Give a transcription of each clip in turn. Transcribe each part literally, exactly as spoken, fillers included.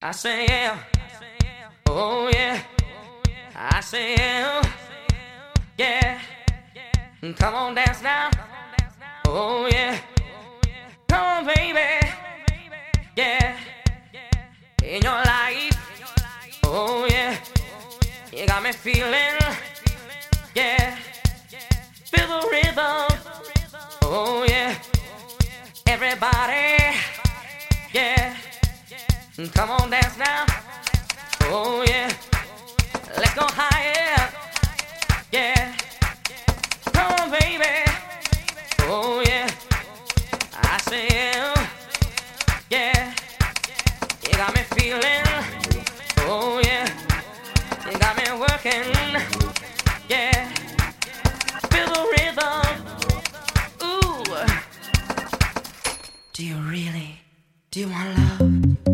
I say yeah, oh yeah, I say yeah, yeah. Come on, dance now, oh yeah. Come on, baby, yeah. In your life, oh yeah. You got me feeling, yeah. Feel the rhythm, oh yeah. Everybody, yeah. Come on, dance now, oh yeah. Let's go higher, yeah. Come on, baby, oh yeah. I say yeah, yeah. You got me feeling, oh yeah. You got me working, yeah. Feel the rhythm, ooh. Do you really, do you want love?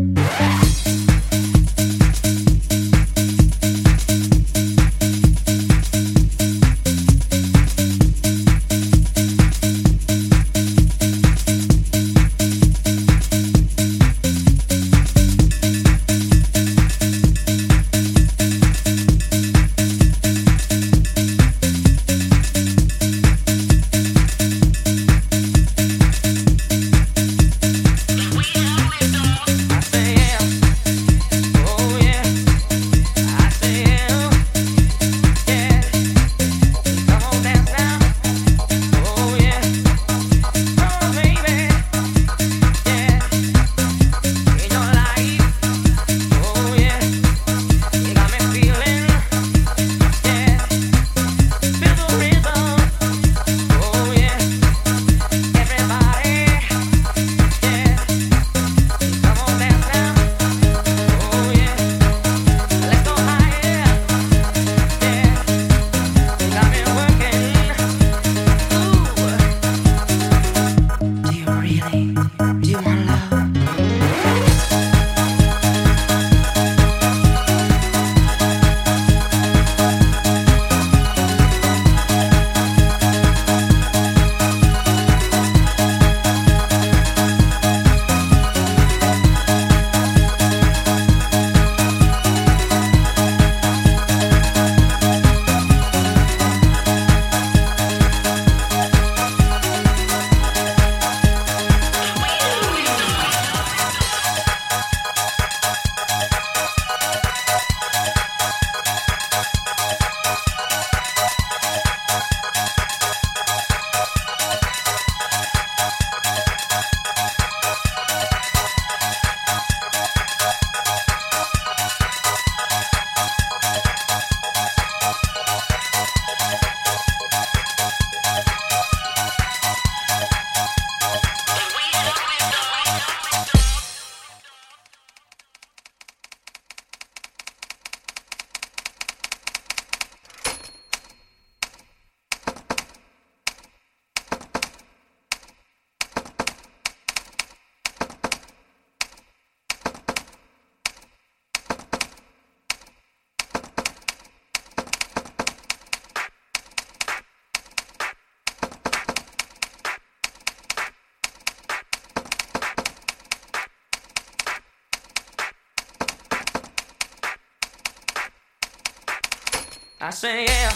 I say yeah,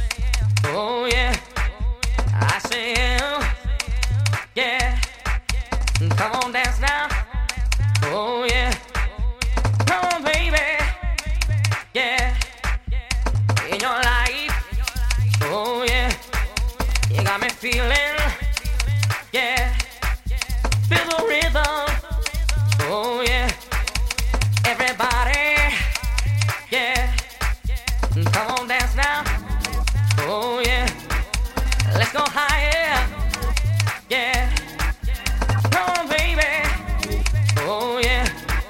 oh yeah. I say yeah, yeah. Come on, dance now, oh yeah. Come on, baby, yeah. In your life, oh yeah. You got me feeling, yeah. Feel the rhythm, oh yeah. Everybody, yeah. Come on, dance now, oh yeah. Let's go higher, yeah. Come on, baby, oh yeah.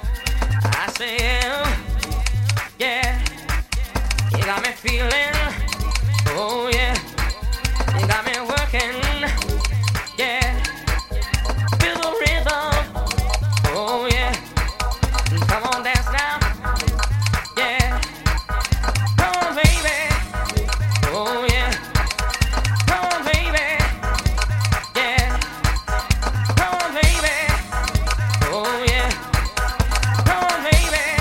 I say yeah, yeah. You got me feeling, oh yeah. You got me working, yeah. Feel the rhythm, oh yeah. Come on, dance now, yeah. Come on, baby, oh yeah. Come on, baby, yeah. Come on, baby, oh yeah. Come on, baby.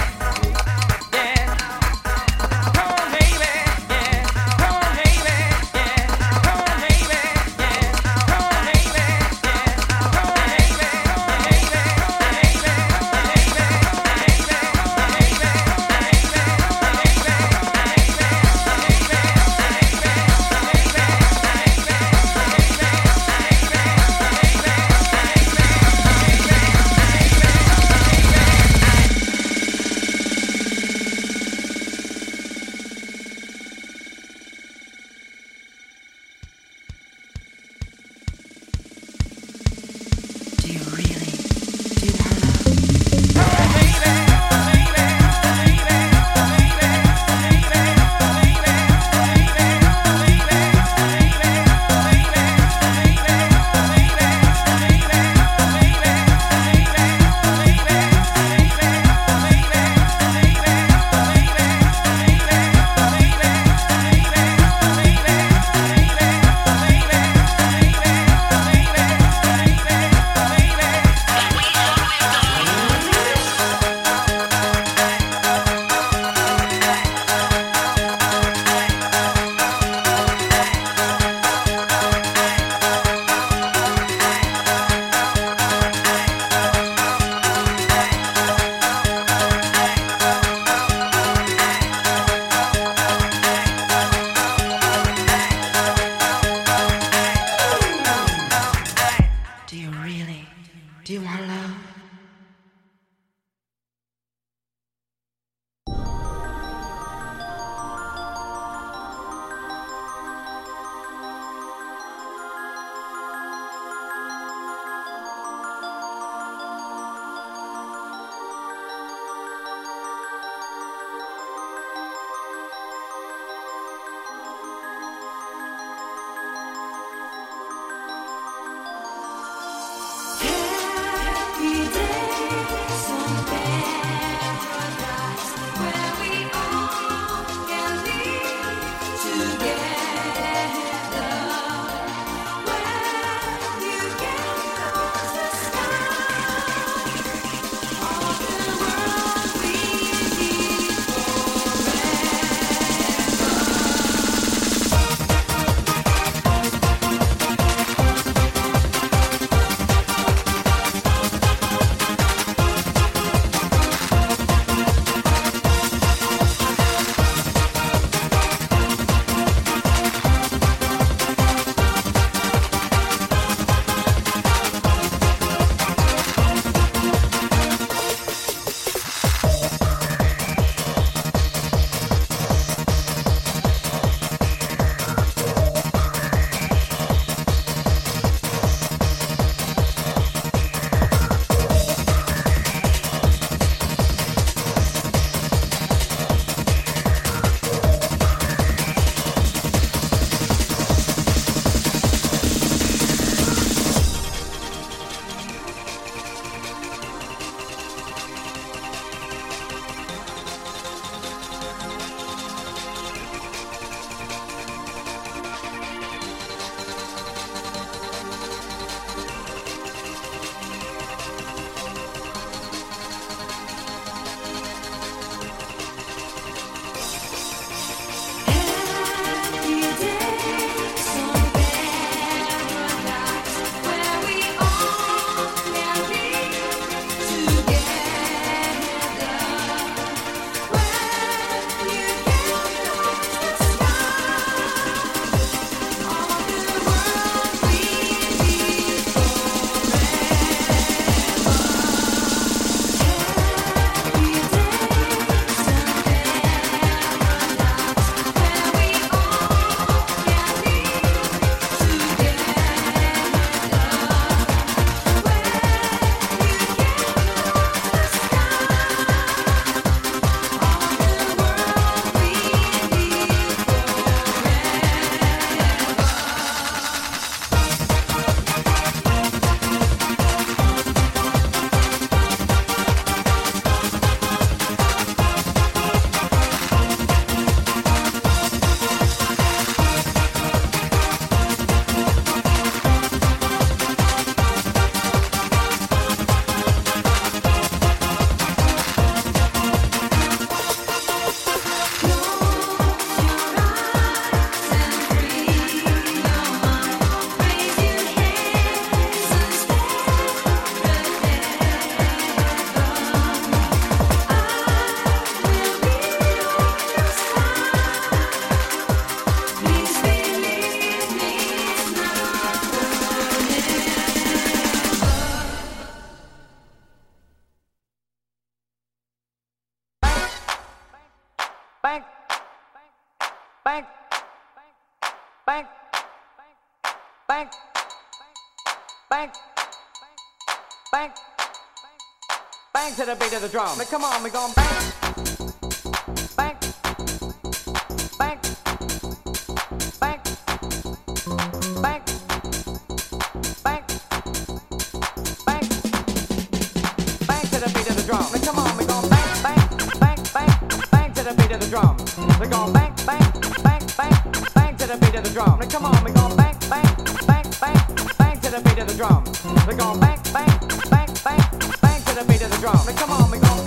bang, bang, bang, bang, bang, bang, bang to the beat of the drum. Now come on, we gon' bang, bang, bang, bang, bang, bang, bang, bang to the beat of the drum. Now come on, we gon' bang, bang, bang, bang, bang to the beat of the drum. We gon' bang, bang, bang, bang, bang to the beat of the drum. Now come on, we gon' bang, bang, bang, bang, bang to the beat of the drum. We gon' bang, bang, bang, bang, bang to the beat of the drum. Now come on, we gon'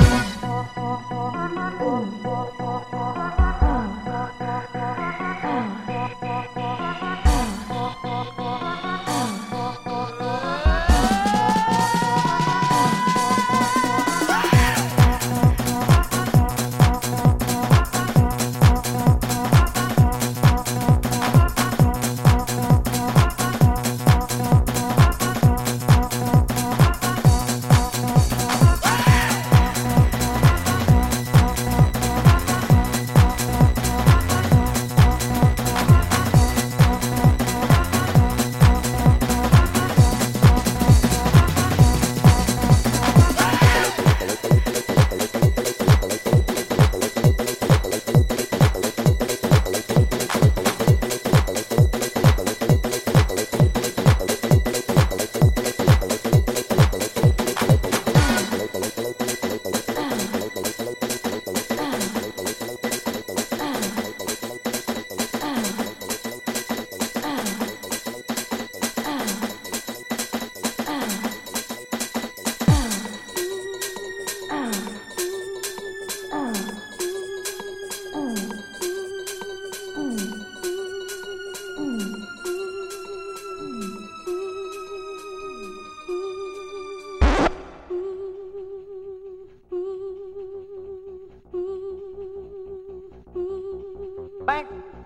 bang,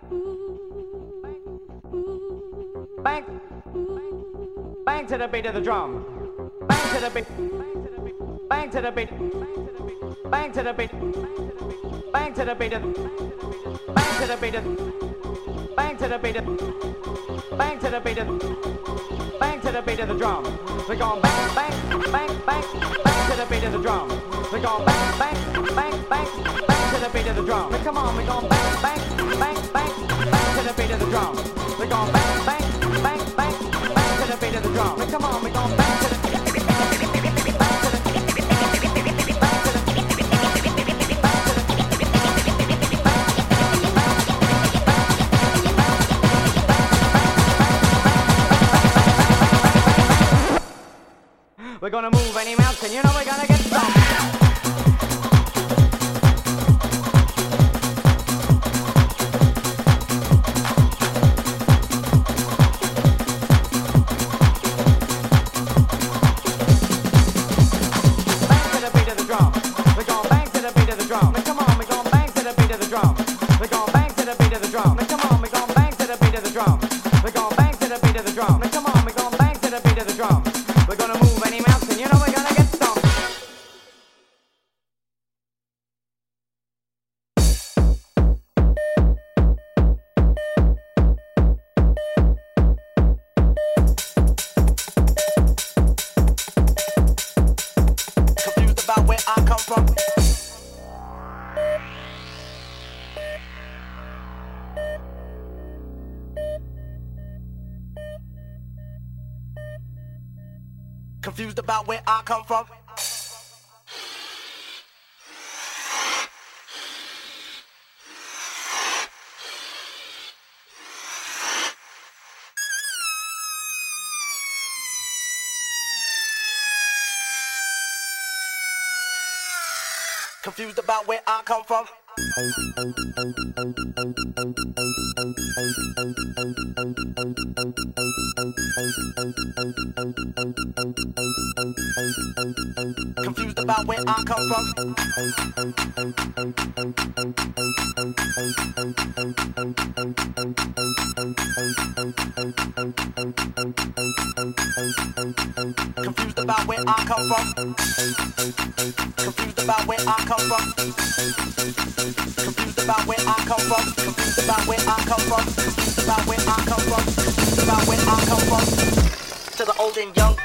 bang, bang to the beat of the drum. Bang to the beat, bang to the beat, bang to the beat, bang to the beat of, bang to the beat of, bang to the beat of, bang to the beat of, bang to the beat of the drum. We gon' bang, bang, bang, bang, bang to the beat of the drum. We gon' bang, bang, bang, bang, bang to the beat of the drum. Now come on, we gon' bang, bang, bang, bang, bang to the beat of the drum. We gon' bang, bang, bang, bang, bang to the beat of the drum. Now come on, we gon' bang to the we're gonna move any mountain, you know we're gonna get some. Bang to the beat of the drum. We're gonna bang to the beat of the drum. Now come on, we're gonna bang to the beat of the drum. We're gonna bang to the beat of the drum. Now come on, we're gonna bang to the beat of the drum. We're gonna bang to the beat of the drum. Now come on, we're gonna bang to the beat of the drum. We're gonna move any mountain, you know we're gonna get some. Confused about where I come from. Confused about where I come from. Confused about where I come from. Confused about where I come from. Confused about where I come from. Confused about where I come from. confused about where I come from, confused about where I come from, confused about where I come from, confused about where I come from, to the old and young.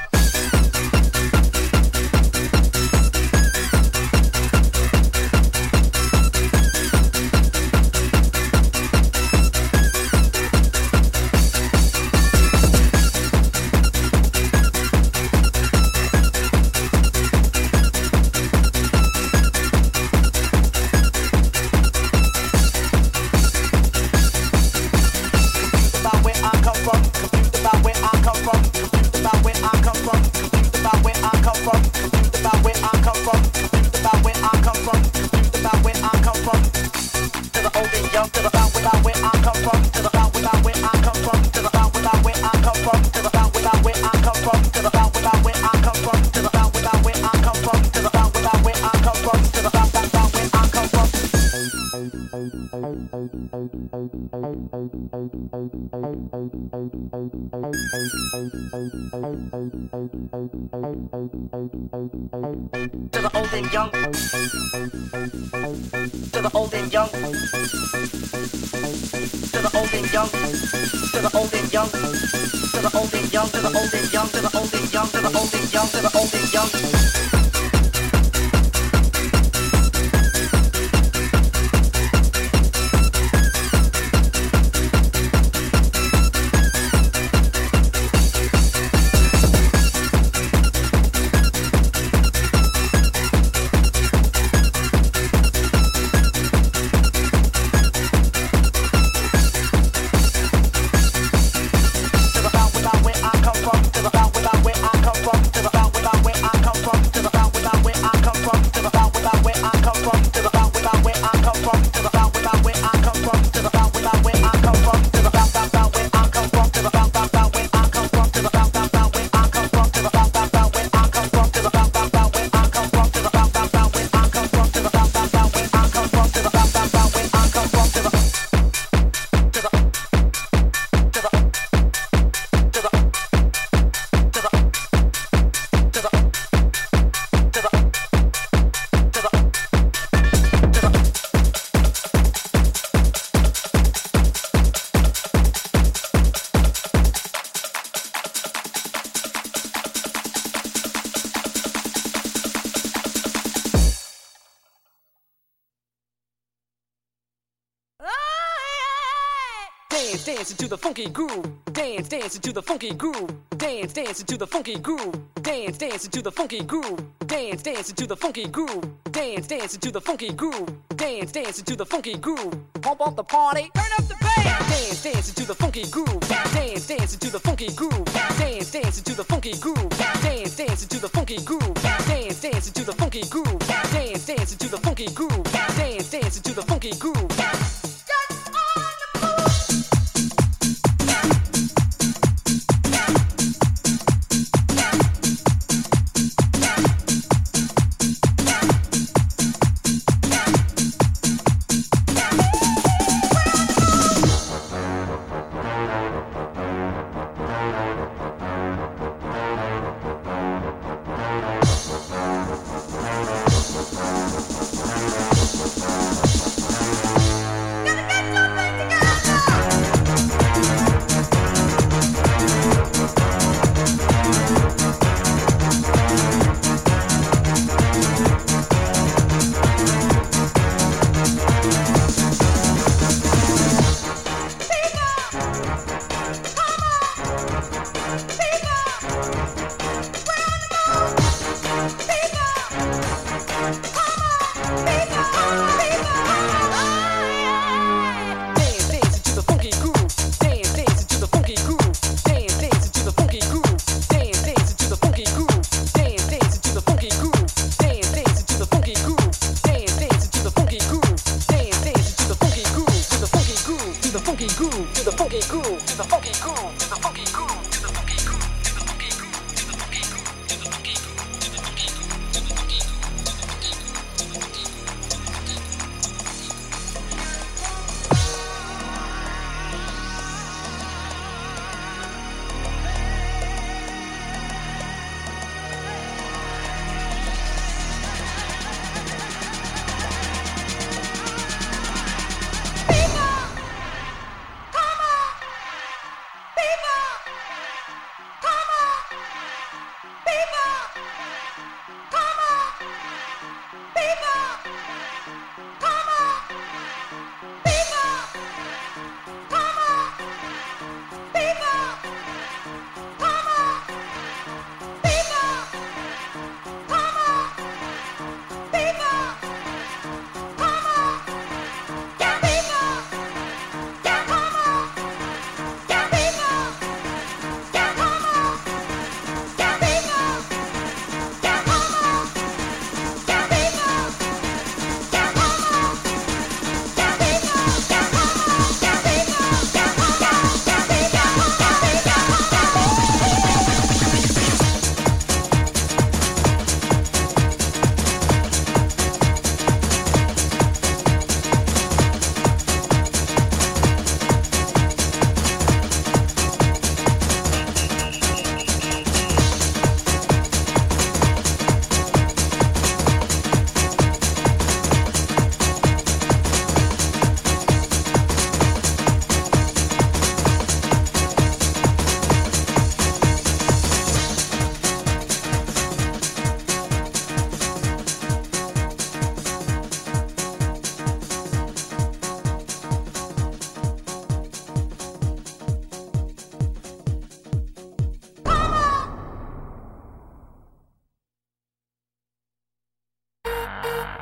Dance into the funky groove. Dance, dance into the funky groove. Dance, dance into the funky groove. Dance, dance into the funky groove. Dance, dance into the funky groove. Dance, dance into the funky groove. Dance, dance into the funky groove. Pump up the party. Turn up the bass. Dance, dance into the funky groove. Dance, dance into the funky groove. Dance, dance into the funky groove. Dance, dance into the funky groove. Dance, dance into the funky groove. Dance, dance into the funky groove. Dance, dance into the funky groove.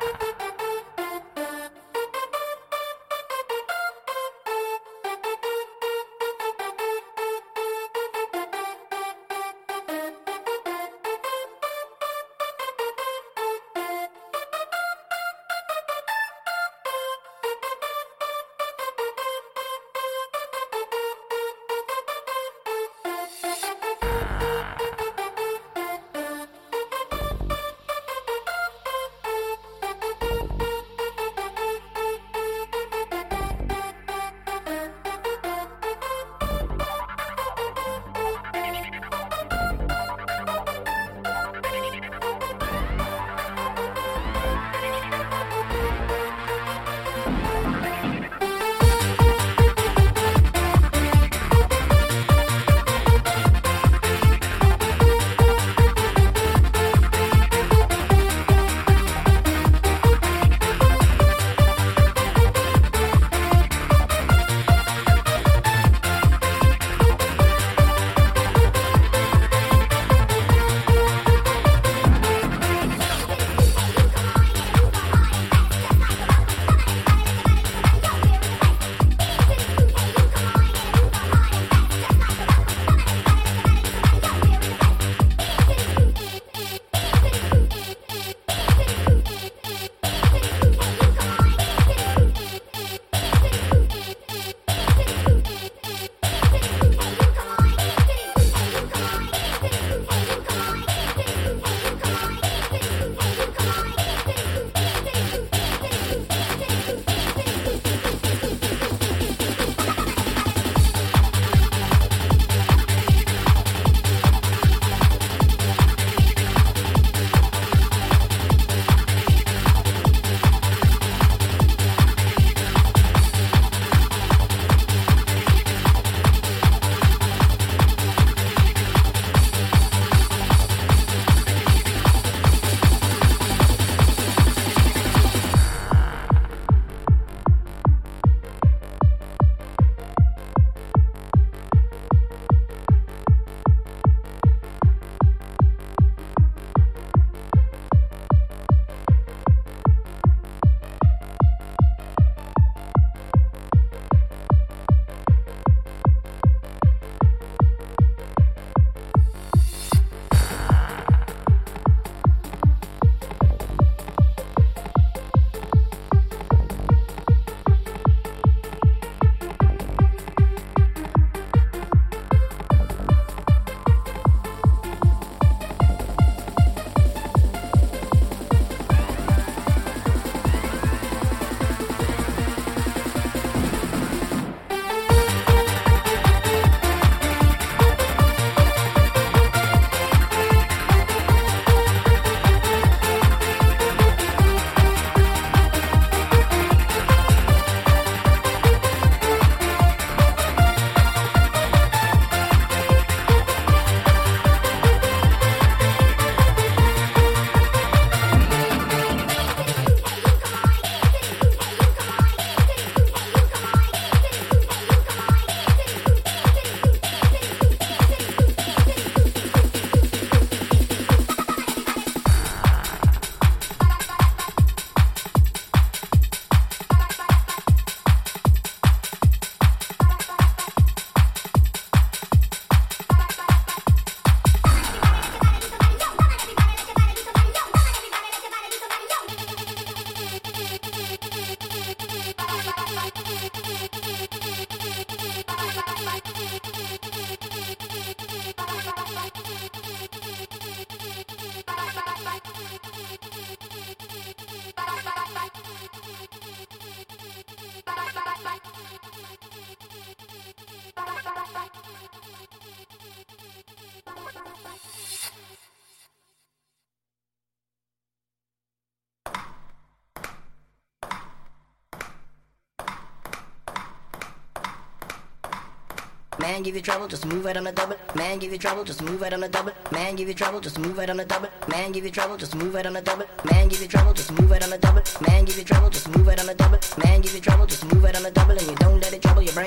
Man, give you trouble, just move right on the double. Man, give you trouble, just move right on the double. Man, give you trouble, just move right on the double. Man, give you trouble, just move right on the double. Man, give you trouble, just move right on the double. Man, give you trouble, just move right on the double. Man, give you trouble, just move right on the double, and you don't let it trouble your brain.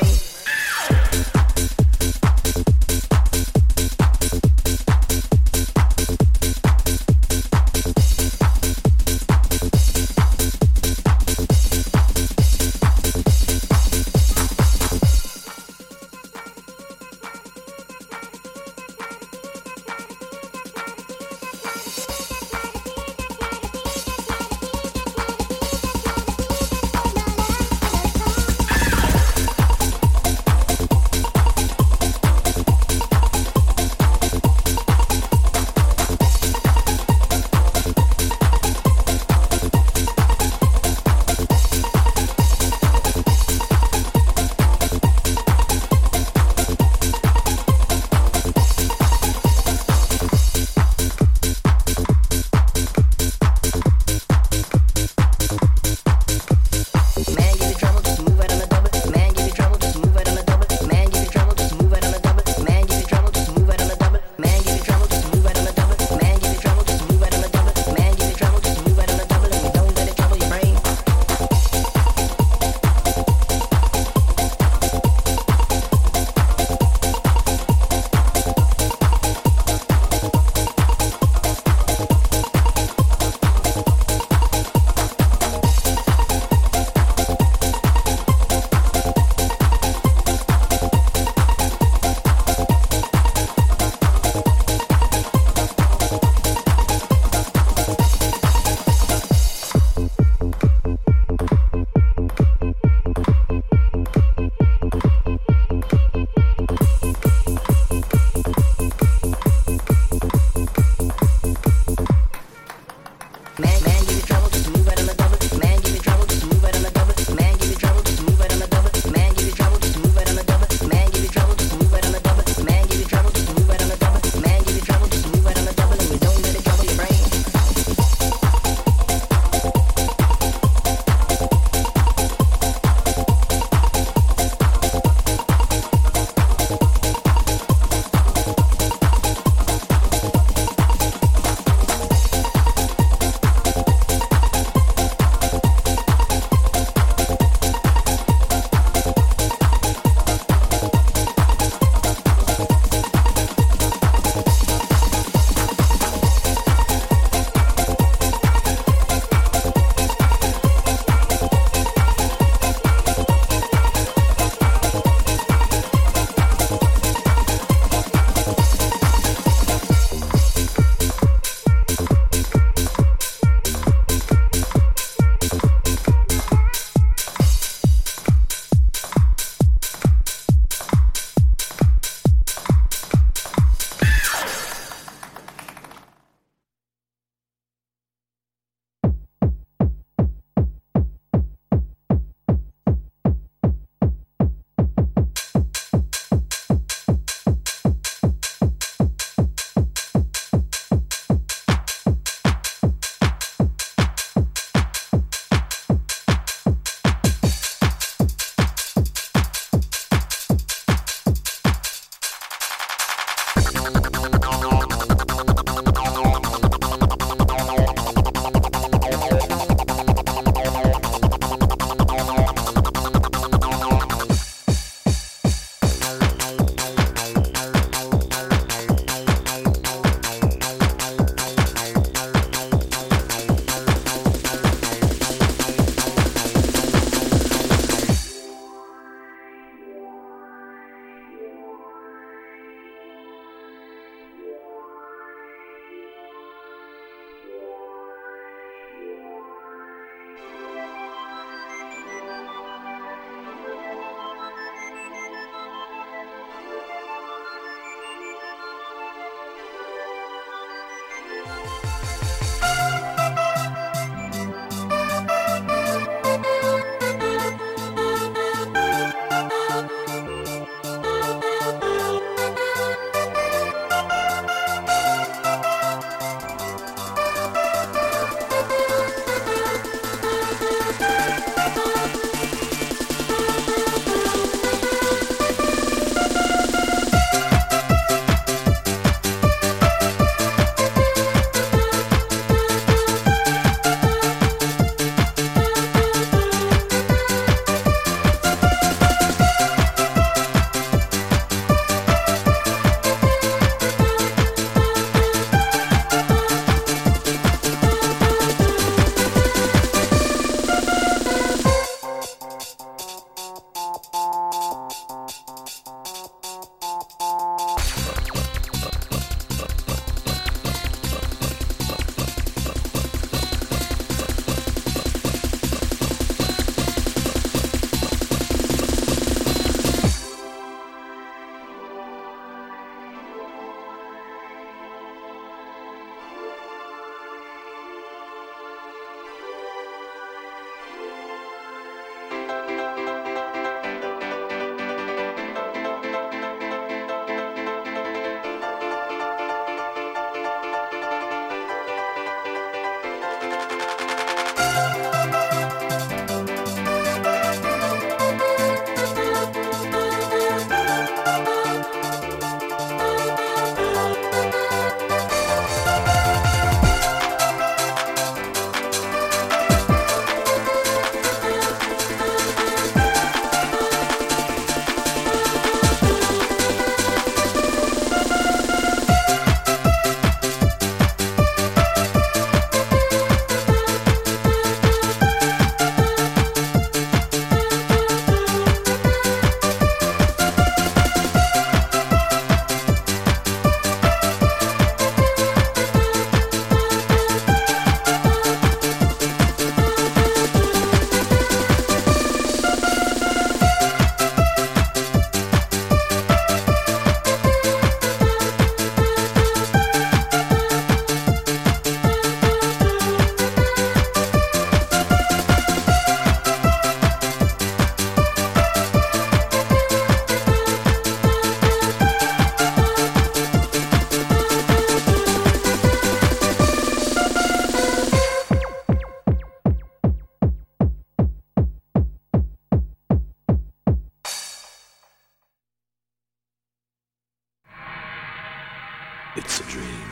It's a dream.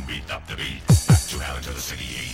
beat up the beat. Back to hell into the city heat.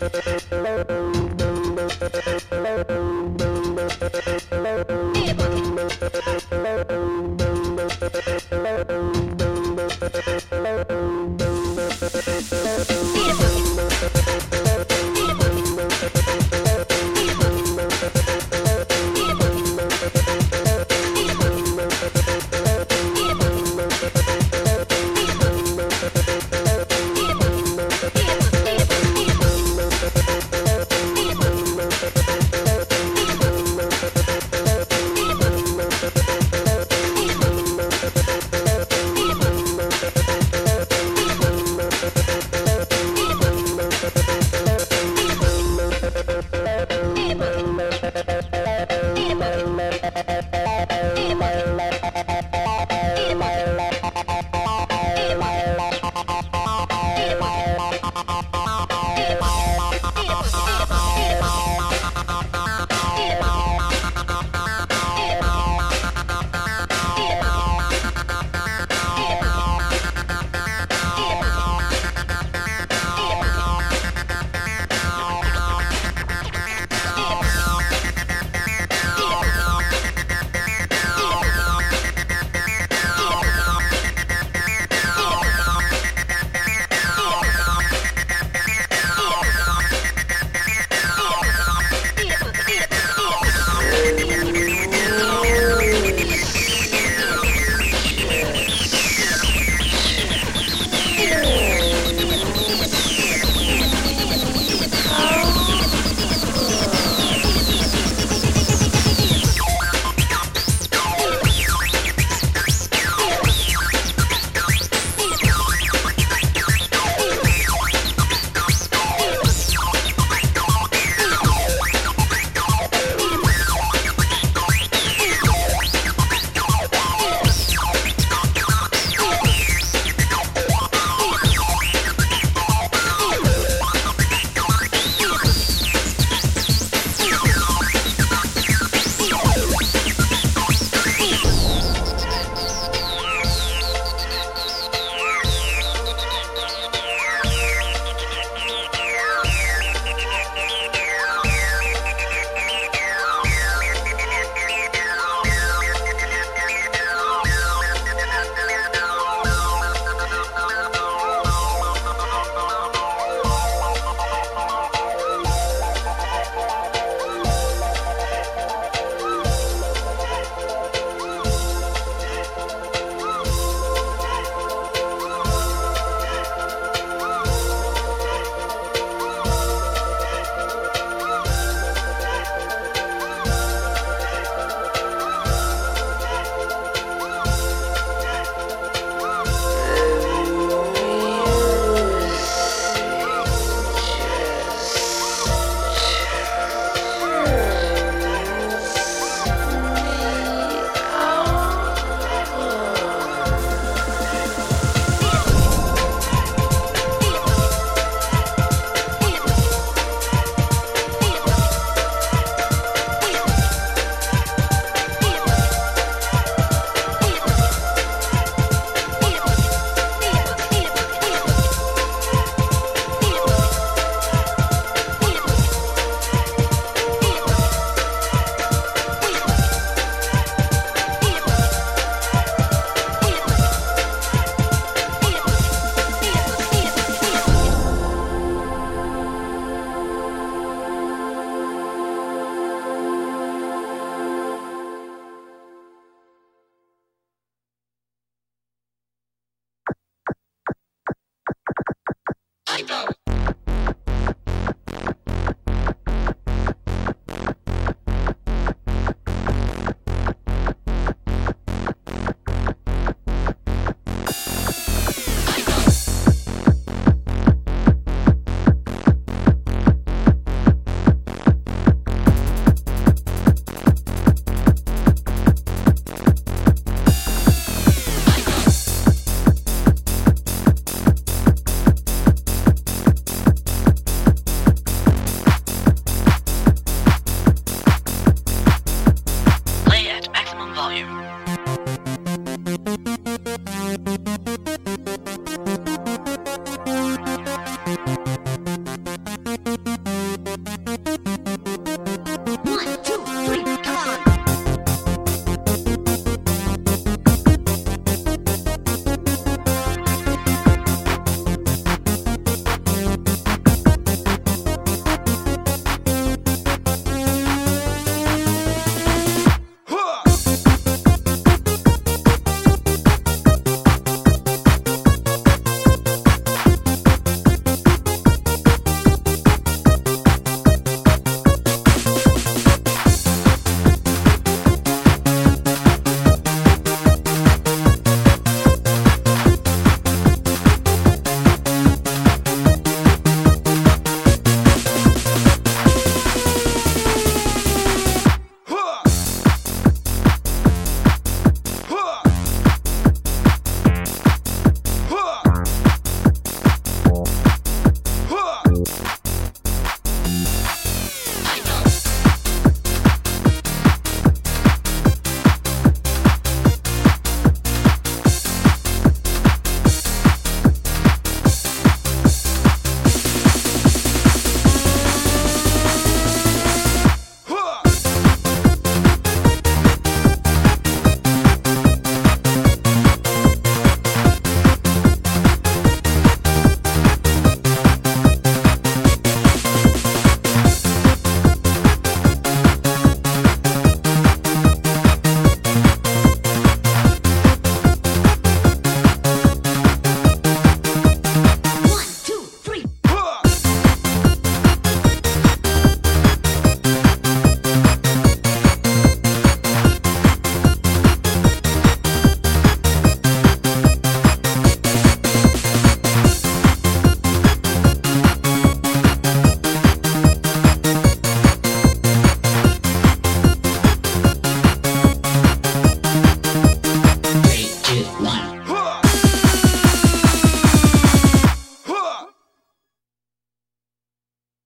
I go.